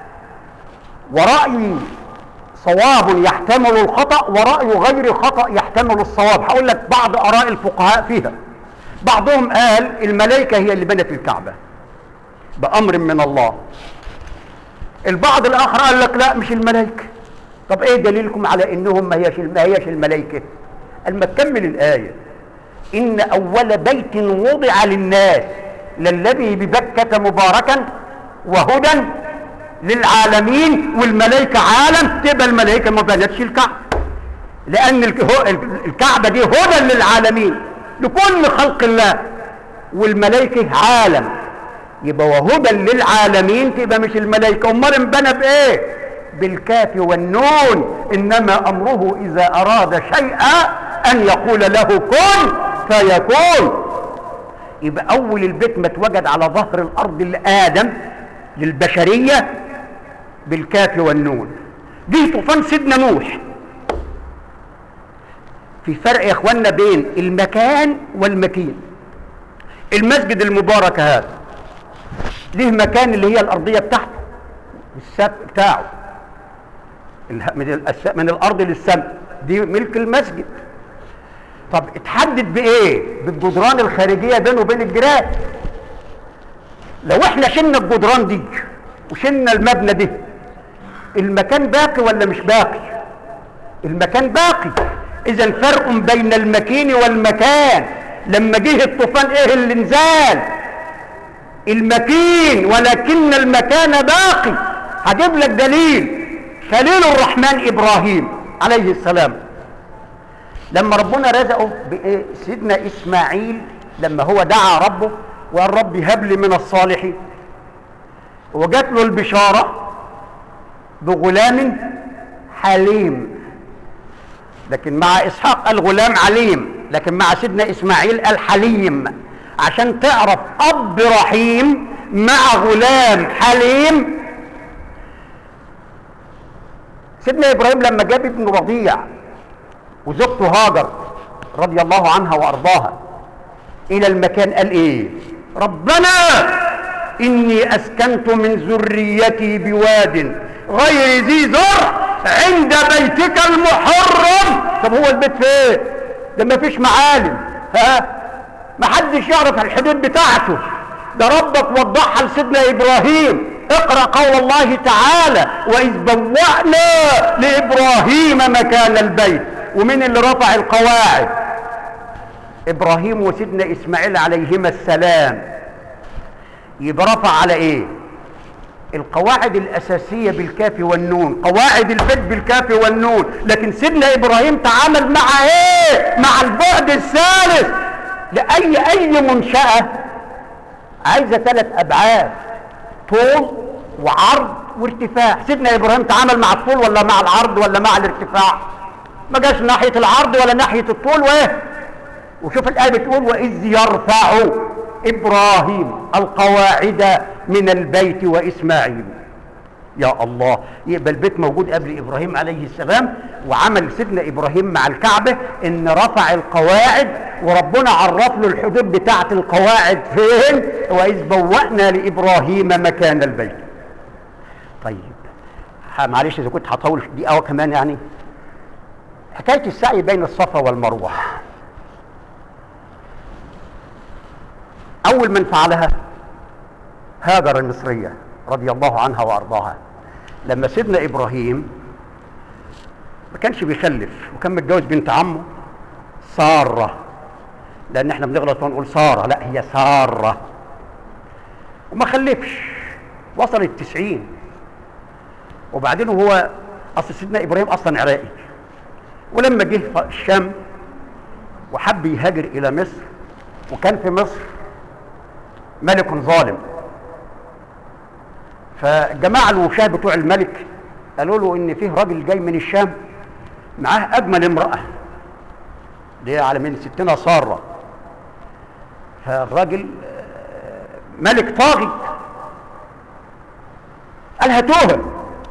ورأي صواب يحتمل الخطأ ورأي غير خطأ يحتمل الصواب. هقول لك بعض آراء الفقهاء فيها. بعضهم قال الملائكة هي اللي بنت الكعبة بأمر من الله. البعض الآخر قال لك لا، مش الملائكة. طب ايه دليلكم على انهم ما هيش ما هيش الملائكة؟ قال ما تكمل الآية: إن أول بيت وضع للناس للذي ببكة مباركا وهدى للعالمين. والملائكة عالم، تبقى الملائكة ما بنتش الكعبة، لأن الكعبة دي هدى للعالمين لكل خلق الله، والملائكة عالم، يبقى وهدى للعالمين تبقى مش الملائكة. أمال انبنى بإيه؟ بالكاف والنون. إنما أمره إذا أراد شيئا أن يقول له كن فيكون. يبقى أول البيت ما اتوجد على ظهر الأرض لآدم للبشرية بالكاف والنون. دي طوفان سيدنا نوح. في فرق يا اخوانا بين المكان والمكين. المسجد المبارك هذا ليه مكان اللي هي الأرضية بتاعته، السقف بتاعه من الأرض للسماء، دي ملك المسجد. طب اتحدد بايه؟ بالجدران الخارجيه بينه وبين الجيران. لو احنا شلنا الجدران دي وشلنا المبنى ده، المكان باقي ولا مش باقي؟ المكان باقي. اذا فرق بين المكين والمكان. لما جه الطوفان ايه اللي نزال؟ المكين، ولكن المكان باقي. هجيب لك دليل. خليل الرحمن ابراهيم عليه السلام لما ربنا رزقه بسيدنا إسماعيل، لما هو دعا ربه وقال ربي هب لي من الصالحين، وجات له البشارة بغلام حليم. لكن مع اسحاق قال غلام عليم، لكن مع سيدنا اسماعيل قال حليم، عشان تعرف اب رحيم مع غلام حليم. سيدنا ابراهيم لما جاب ابنه رضيع وزوجته هاجر رضي الله عنها وارضاها الى المكان، قال ايه؟ ربنا اني اسكنت من ذريتي بواد غير ذي زرع عند بيتك المحرم. طب هو البيت فين؟ ده ما فيش معالم، ها؟ ما حدش يعرف الحدود بتاعته، ده ربك وضحها لسيدنا ابراهيم. اقرأ قول الله تعالى واذ بوأنا لابراهيم مكان البيت. ومين اللي رفع القواعد؟ ابراهيم وسيدنا اسماعيل عليهما السلام. يبقى رفع على ايه؟ القواعد الاساسيه بالكاف والنون، قواعد البيت بالكاف والنون. لكن سيدنا ابراهيم تعامل مع ايه؟ مع البعد الثالث. لاي اي منشاه عايزه ثلاث ابعاد، طول وعرض وارتفاع. سيدنا ابراهيم تعامل مع الطول ولا مع العرض ولا مع الارتفاع؟ ما جاش ناحيه العرض ولا ناحيه الطول. وايه؟ وشوف الايه بتقول واذ يرفع ابراهيم القواعد من البيت واسماعيل. يا الله، يبقى البيت موجود قبل ابراهيم عليه السلام، وعمل سيدنا ابراهيم مع الكعبه ان رفع القواعد، وربنا عرف له الحدود بتاعه القواعد فين؟ واذ بوأنا لابراهيم مكان البيت. طيب معلش اذا كنت هطول دقيقه كمان، يعني حكايه السعي بين الصفا والمروه. اول من فعلها هاجر المصريه رضي الله عنها وارضاها. لما سيدنا ابراهيم ما كانش بيخلف وكان متجوز بنت عمه ساره، لان احنا بنغلط ونقول ساره، لا هي ساره، وما خلفش، وصل التسعين. وبعدين هو اصل سيدنا ابراهيم اصلا عراقي، ولما جه الشام وحب يهاجر الى مصر، وكان في مصر ملك ظالم، فجماعة الوشاه بتوع الملك قالوا له ان فيه راجل جاي من الشام معاه اجمل امرأة، دي على من ستنا سارة. فالراجل ملك طاغي قال هاتوها.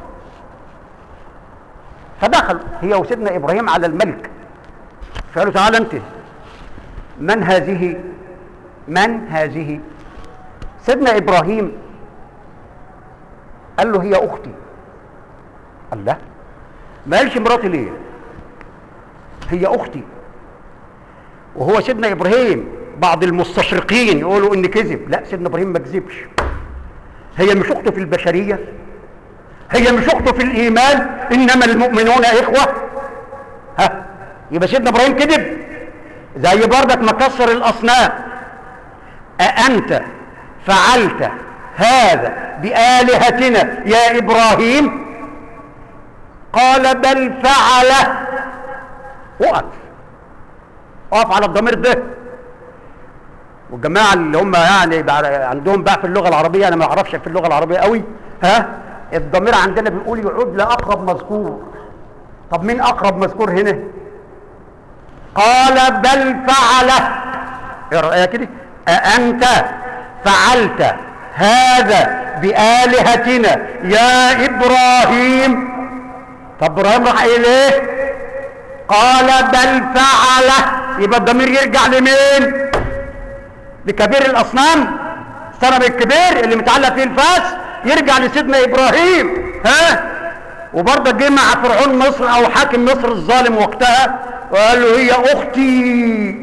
فدخل هي وسيدنا ابراهيم على الملك، فقالوا تعالى انت، من هذه؟ من هذه؟ سيدنا ابراهيم قال له هي اختي. قال لا، ما قالش مراتي ليه؟ هي اختي. وهو سيدنا ابراهيم بعض المستشرقين يقولوا ان كذب، لا سيدنا ابراهيم ما كذبش. هي مش اخته في البشريه، هي مش اخته في الايمان، انما المؤمنون اخوه. ها، يبقى سيدنا ابراهيم كذب؟ زي بردك مكسر الاصنام. أأنت فعلت هذا بآلهتنا يا إبراهيم؟ قال بل فعله. وقف وقف على الضمير ده. والجماعة اللي هم يعني عندهم بقى في اللغة العربية، أنا ما أعرفش في اللغة العربية قوي، ها، الضمير عندنا بيقول يعود لأقرب مذكور. طب مين أقرب مذكور هنا؟ قال بل فعله. إيه رأيك كده؟ أأنت فعلت هذا بآلهتنا يا إبراهيم؟ طب إبراهيم راح قايل إيه؟ قال بل فعله. يبقى الضمير يرجع لمين؟ لكبير الأصنام، الصنم الكبير اللي متعلق فيه الفاس، يرجع لسيدنا إبراهيم. ها؟ وبرضه جه مع فرعون مصر أو حاكم مصر الظالم وقتها وقال له هي أختي.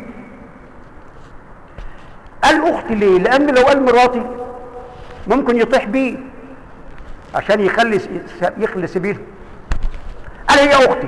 قال اختي ليه؟ لان لو قال مراتي ممكن يطيح بيه عشان يخلي يخلي سبيله. قال هي اختي.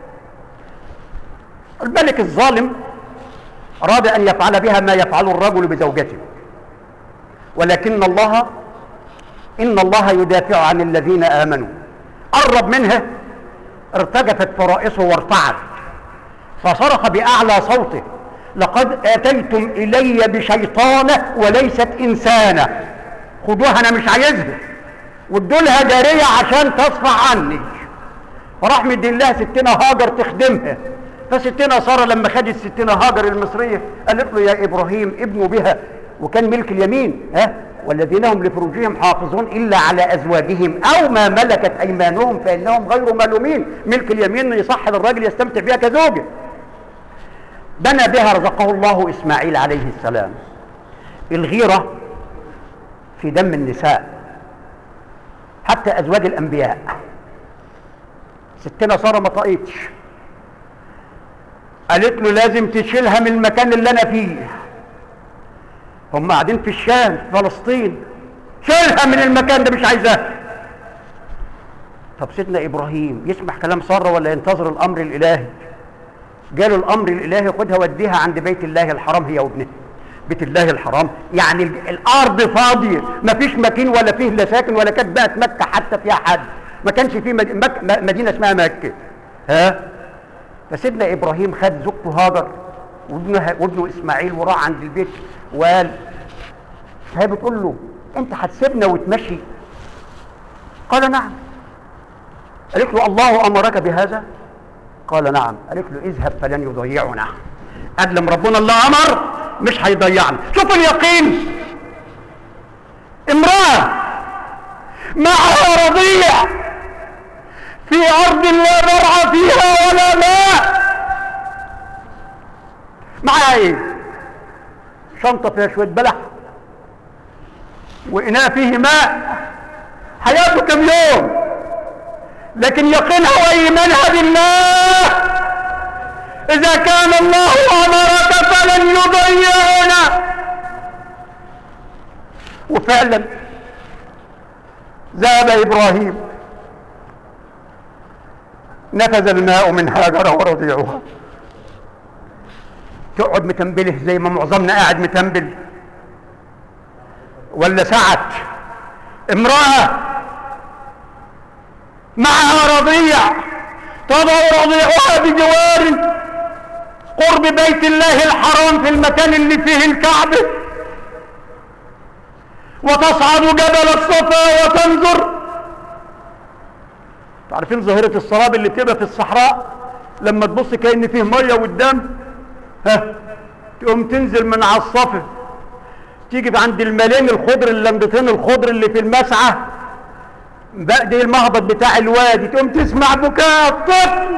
الملك الظالم اراد ان يفعل بها ما يفعل الرجل بزوجته، ولكن الله ان الله يدافع عن الذين امنوا. قرب منها ارتجفت فرائصه وارتعد، فصرخ باعلى صوته لقد اتيتم الي بشيطانه وليست انسانه، خدوها انا مش عايزها. وادولها جاريه عشان تصفح عني، فراح مدي الله ستنا هاجر تخدمها. فستنا ساره لما خدت ستنا هاجر المصريه قالت له يا ابراهيم ابنوا بها، وكان ملك اليمين، ها والذين هم لفروجهم حافظون الا على ازواجهم او ما ملكت ايمانهم فانهم غير ملومين. ملك اليمين يصح للراجل يستمتع بها كزوجه. بنى بها رزقه الله اسماعيل عليه السلام. الغيره في دم النساء حتى ازواج الانبياء. ستنا ساره ما طقتش، قالت له لازم تشيلها من المكان اللي انا فيه. هم قاعدين في الشام في فلسطين، شيلها من المكان ده مش عايزاها. طب سيدنا ابراهيم يسمع كلام ساره ولا ينتظر الامر الالهي؟ جاله الامر الالهي خدها وديها عند بيت الله الحرام هي وابنها. بيت الله الحرام يعني الارض فاضيه، ما فيش مكان ولا فيه لا ساكن ولا كانت بقت مكه حتى فيها حد، ما كانش فيه مدينه اسمها مكه. ها فسيدنا ابراهيم خد زوجته هاجر وابنها وابنه اسماعيل وراح عند البيت وقال، فهي بتقول له انت هتسيبنا وتمشي؟ قال نعم. قالت له الله امرك بهذا؟ قال نعم. قالت له اذهب فلن يضيعنا. قال لما ربنا الله امر مش هيضيعنا. شوف اليقين، امراه معها رضيع في ارض لا مرعى فيها ولا ماء، معها ايه؟ شنطه فيها شويه بلح واناء فيه ماء، حياته كم يوم، لكن يقينها وايمانها بالله اذا كان الله امرك فلن يضيعنا. وفعلا ذهب ابراهيم، نفذ الماء من هاجر ورضيعها. تقعد متنبله زي ما معظمنا قاعد متنبل ولا سعت؟ امرأة معها رضيع تضع رضيعها بجوار قرب بيت الله الحرام في المكان اللي فيه الكعبة، وتصعد جبل الصفا وتنظر. عارفين ظاهرة السراب اللي بتبقى في الصحراء لما تبص كأن فيه مية قدام، ها تقوم تنزل من على الصفا تيجي عند الملين الخضر اللمبتين الخضر اللي في المسعى بقدي المهبط بتاع الوادي، تقوم تسمع بكاء الطفل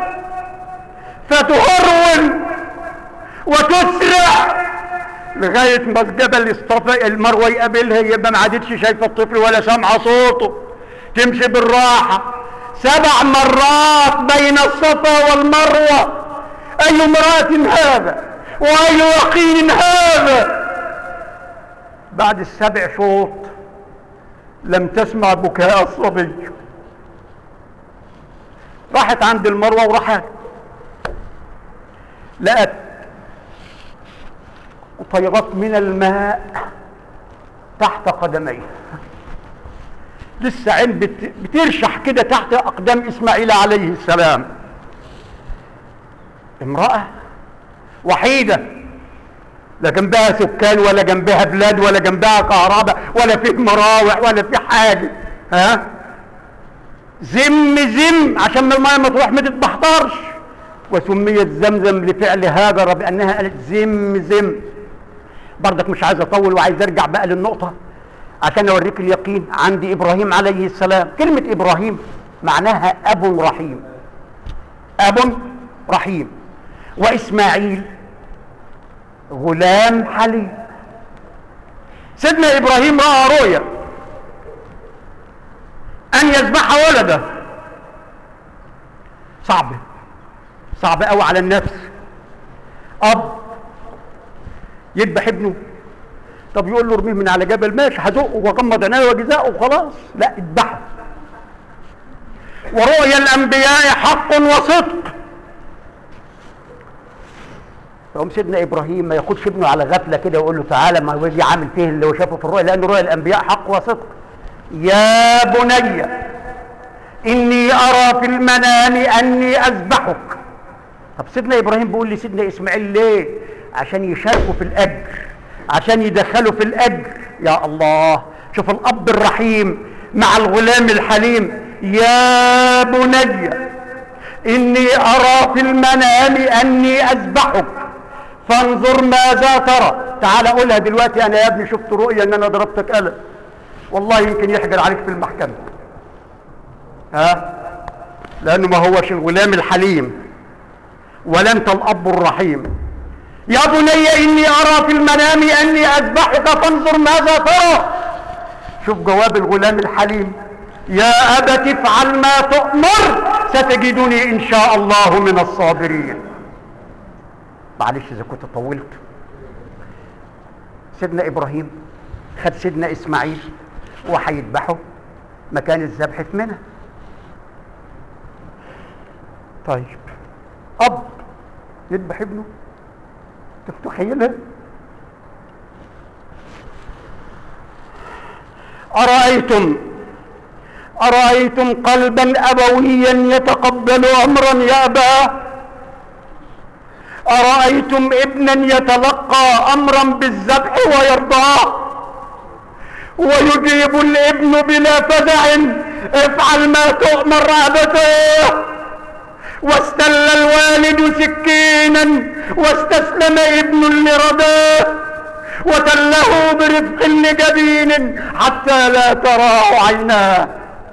فتهرول وتسرع لغايه ما جبل الصفا المروه يقابلها، يبقى ما عادتش شايفه الطفل ولا سامعه صوته، تمشي بالراحه سبع مرات بين الصفا والمروه. اي امراه هذا واي يقين هذا؟ بعد السبع شوط لم تسمع بكاء الصبي. راحت عند المروه وراحت لقت طيرات من الماء تحت قدميه، لسه عين بترشح كده تحت اقدام اسماعيل عليه السلام. امراه وحيده، لا جنبها سكان ولا جنبها بلاد ولا جنبها كهرباء ولا فيه مراوح ولا فيه حاجه، ها زم زم عشان ما الماء ما تروح ما تتبحترش. وسميت زمزم لفعل هاجر بانها قالت زم زم. برضك مش عايز اطول وعايز ارجع بقى للنقطه عشان اوريك اليقين عند ابراهيم عليه السلام. كلمه ابراهيم معناها اب رحيم، اب رحيم. واسماعيل غلام حليم. سيدنا ابراهيم راى رؤيا ان يذبح ولده. صعبه صعبه قوي على النفس، اب يذبح ابنه. طب يقول له ارميه من على جبل، ماشي هزقه واغمض عينيه وجزاءه وخلاص، لا اذبحه. ورؤيا الانبياء حق وصدق. فقوم سيدنا ابراهيم ما ياخدش ابنه على غفله كده ويقول له تعالى ما هو يجي عامل فيه اللي هو شافه في الرؤيا، لان رؤيا الانبياء حق وصدق. يا بني اني ارى في المنام اني اذبحك. طب سيدنا ابراهيم بيقول لي سيدنا اسماعيل ليه؟ عشان يشاركوا في الاجر، عشان يدخلوا في الاجر. يا الله، شوف الاب الرحيم مع الغلام الحليم: يا بني إني أرى في المنام أني أذبحك فانظر ماذا ترى. تعال قولها دلوقتي: أنا يا ابني شفت رؤيا أن أنا ضربتك قلم. والله يمكن يحجر عليك في المحكمة، ها، لأنه ما هوش الغلام الحليم ولا أنت الأب الرحيم. يا بني إني أرى في المنام أني أذبحك فانظر ماذا ترى. شوف جواب الغلام الحليم: يا أبت افعل ما تؤمر ستجدني إن شاء الله من الصابرين. معلش إذا كنت طولت. سيدنا إبراهيم خد سيدنا إسماعيل وهيذبحه مكان الذبح في منى. طيب أب يذبح ابنه؟ تتخيلها؟ أرأيتم أرأيتم قلبا أبويا يتقبل أمرا يأبى؟ أرأيتم ابنا يتلقى أمرا بالذبح ويرضاه ويجيب الابن بلا فزع: افعل ما تؤمر أبتاه. واستل الوالد سكينا واستسلم ابن لرداه وتله برفق لجبين حتى لا تراه عيناه.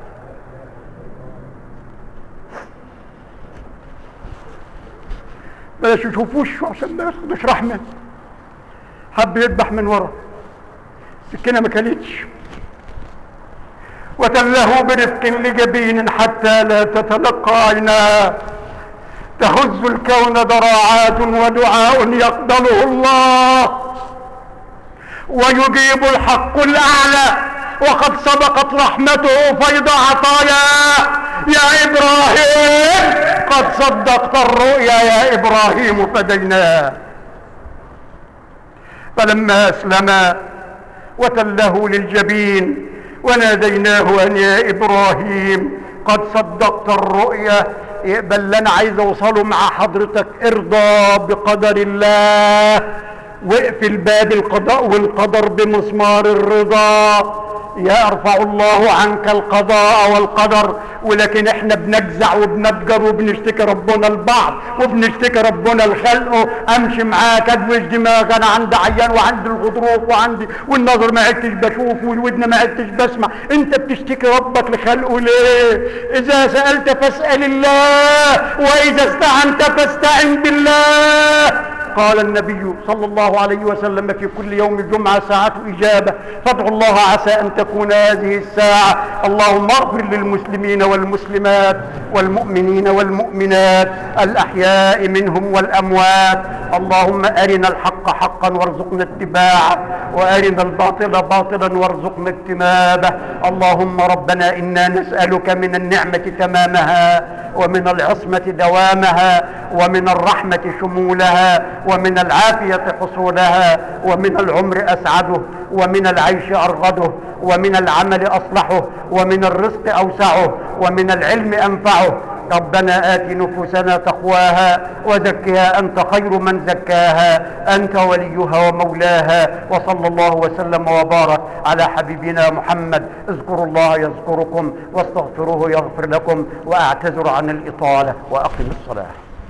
بلاش يشوف وشه عشان ما ياخدش رحمه. حب يذبح من ورا، السكينه ما كلتش. وتله برفق لجبين حتى لا تتلقى عيناه. تهز الكون ضراعات ودعاء يقبله الله ويجيب الحق الأعلى وقد سبقت رحمته فيض عطاياه. يا إبراهيم قد صدقت الرؤيا يا إبراهيم فديناه. فلما أسلما وتله للجبين وناديناه أن يا إبراهيم قد صدقت الرؤيا. بل أنا عايز أوصله مع حضرتك: ارضى بقدر الله واقفل باب القضاء والقدر بمسمار الرضا. يرفع الله عنك القضاء والقدر، ولكن احنا بنجزع وبنتجر وبنشتكي ربنا البعض وبنشتكي ربنا لخلقه. امشي معاك ادوش دماغ، انا عندي عيان وعندي الغضروف وعندي والنظر ما عدتش بشوف والودن ما عدتش بسمع. انت بتشتكي ربك لخلقه ليه؟ اذا سألت فاسأل الله واذا استعنت فاستعن بالله. قال النبي صلى الله عليه وسلم: في كل يوم جمعة ساعة إجابة، فادعوا الله عسى أن تكون هذه الساعة. اللهم اغفر للمسلمين والمسلمات والمؤمنين والمؤمنات الأحياء منهم والأموات. اللهم أرنا الحق حقا وارزقنا اتباعه وأرنا الباطل باطلا وارزقنا اجتنابه. اللهم ربنا إنا نسألك من النعمة تمامها ومن العصمة دوامها ومن الرحمة شمولها ومن العافية حصولها ومن العمر أسعده ومن العيش أرغده ومن العمل أصلحه ومن الرزق أوسعه ومن العلم أنفعه. ربنا آت نفوسنا تقواها وزكها أنت خير من زكاها أنت وليها ومولاها. وصلى الله وسلم وبارك على حبيبنا محمد. اذكروا الله يذكركم واستغفروه يغفر لكم. وأعتذر عن الإطالة وأقم الصلاة.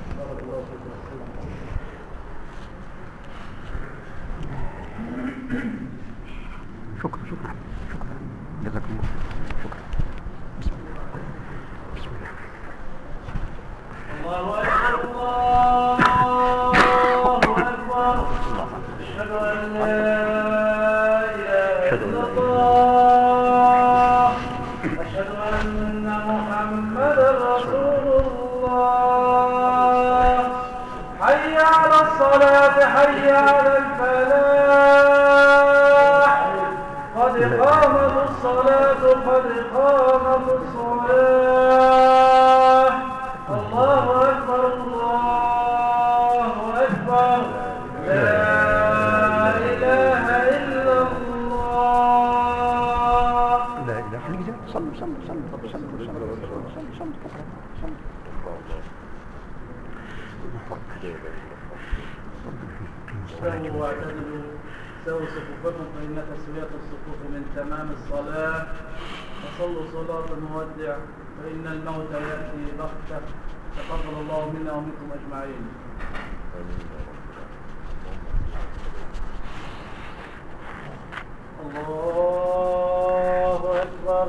شكرا شكرا شكرا جزاكم الله شكرا. بسم الله بسم الله. الله أكبر الله أكبر. أشهد أن لا إله إلا الله. أشهد أن محمدا رسول الله. حي على الصلاة حي على الفلاح. قد قامت الصلاة قد قامت الصلاة. الله أكبر الله أكبر. لا إله إلا الله. لا إله إلا الله. صلوا صلوا صلوا صلوا صلوا صلوا صلوا صلوا. استووا واعتدلوا، استووا صفوفكم فإن تسوية الصفوف من تمام الصلاة. وصلوا صلاة المودع فإن الموت يأتي بغتة. تقبل الله منا ومنكم أجمعين. الله أكبر.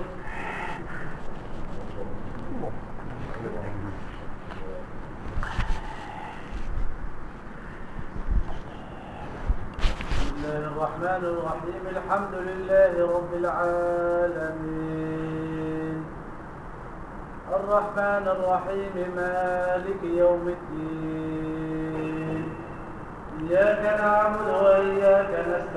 بسم الله الرحمن الرحيم. الحمد لله رب العالمين الرحمن الرحيم مالك يوم الدين إياك نعبد وإياك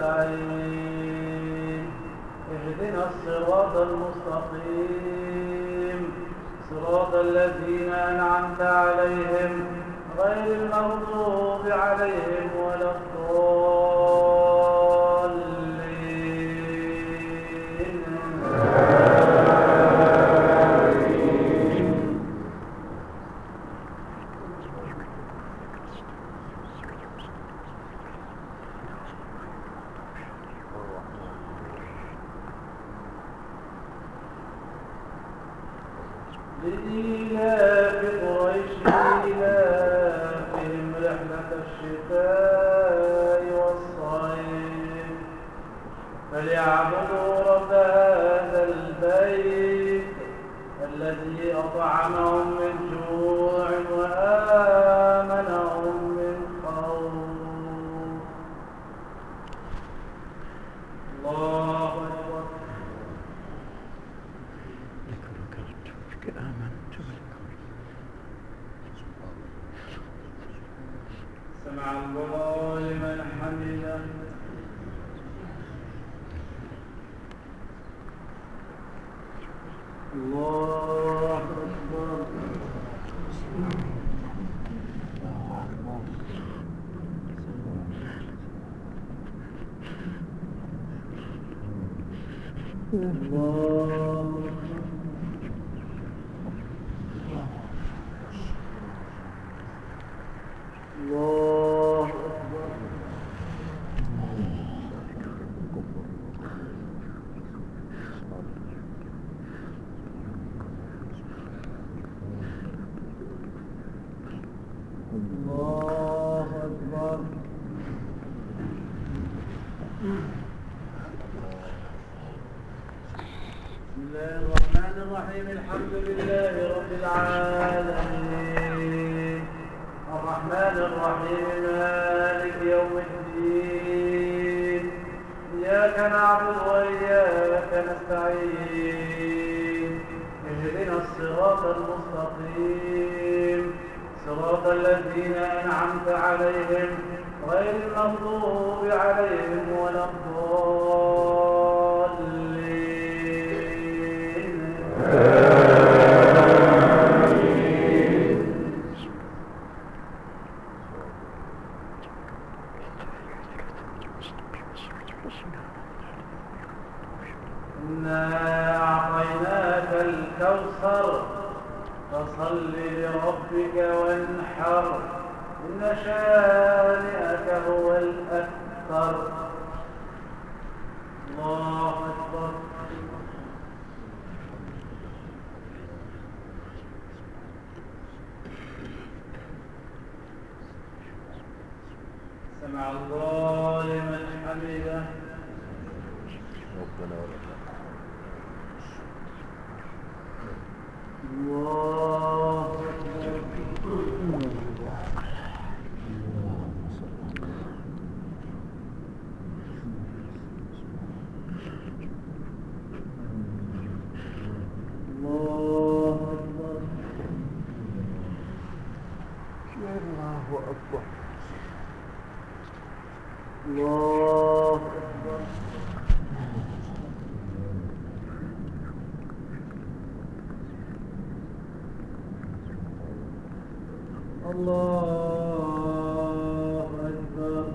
نستعين اهدنا الصراط المستقيم صراط الذين أنعمت عليهم غير المغضوب عليهم ولا الضالين. لإيلاف قريش إيلافهم رحلة الشتاء والصيف فليعبدوا رب هذا البيت الذي أطعمهم من جوع وآمنهم من خوف. الله أكبر. سمع الله لمن حمده. الله أكبر. الله الله أكبر. الله أكبر. بسم الله الرحمن الرحيم. الحمد لله رب العالمين الرحمن الرحيم مالك يوم الدين إياك نعبد وإياك نستعين اهدنا الصراط المستقيم صراط الذين أنعمت عليهم غير المغضوب عليهم ولا الضالين. إنا أعطيناك الكوثر فصل لربك وانحر إن شانئك هو الأبتر. الله أكبر. سمع الله لمن حمده. ربنا ولك الله أكبر. الله أكبر. الله أكبر. الله أكبر. الله أكبر.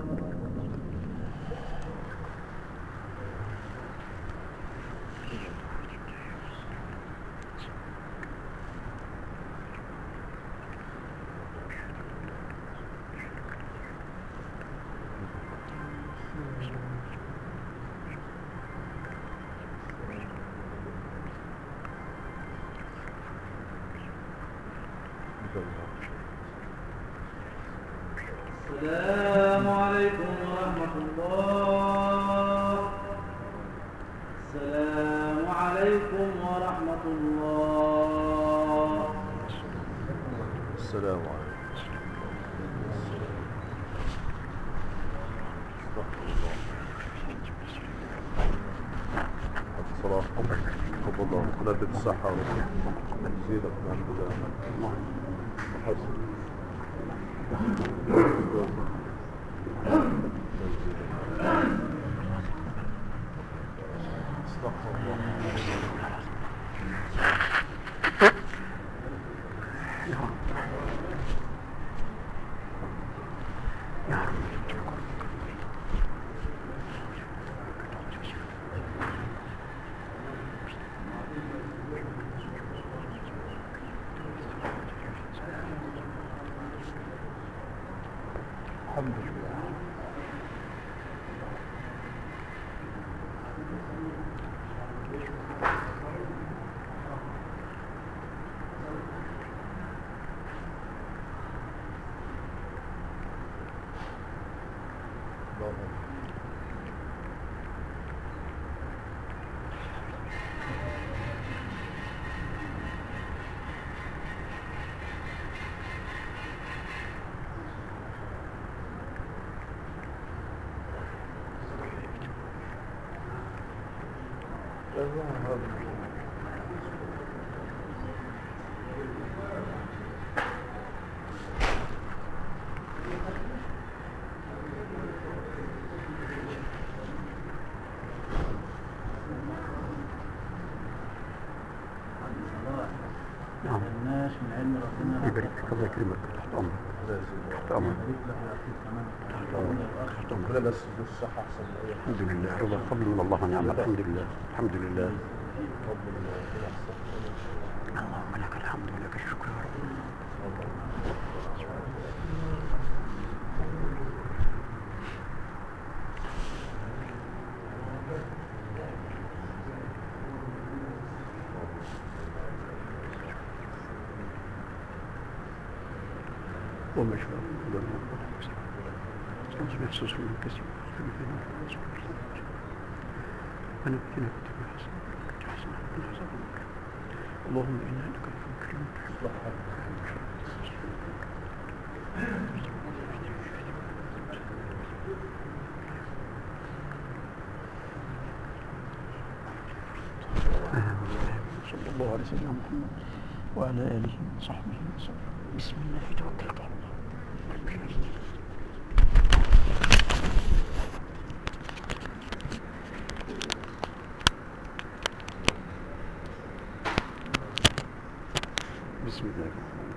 السلام عليكم ورحمة الله. السلام عليكم ورحمة الله. السلام عليكم. الصلاة حب الله ولاد الصحة وزيدك من الهدى وحسن استغفر الله. الحمد لله. نعم. الناس من علم ربنا يبارك فيك الله يكرمك. تحت امرك تحت امرك تحت امرك. كل بس بالصحة أحسن من أي الحمد لله رضا فضل من الله ونعم. الحمد لله الحمد لله. فضل من ربنا أحسن. اللهم لك الحمد ولك الشكر يا رب. وما شاء الله محسوس من كسب أنا بنا كتب حسن حسن اللهم إنا لك الكريم صلى الله عليه وسلم محمد وعلى آله وصحبه وسلم. بسم الله توكلت على الله. بسم الله.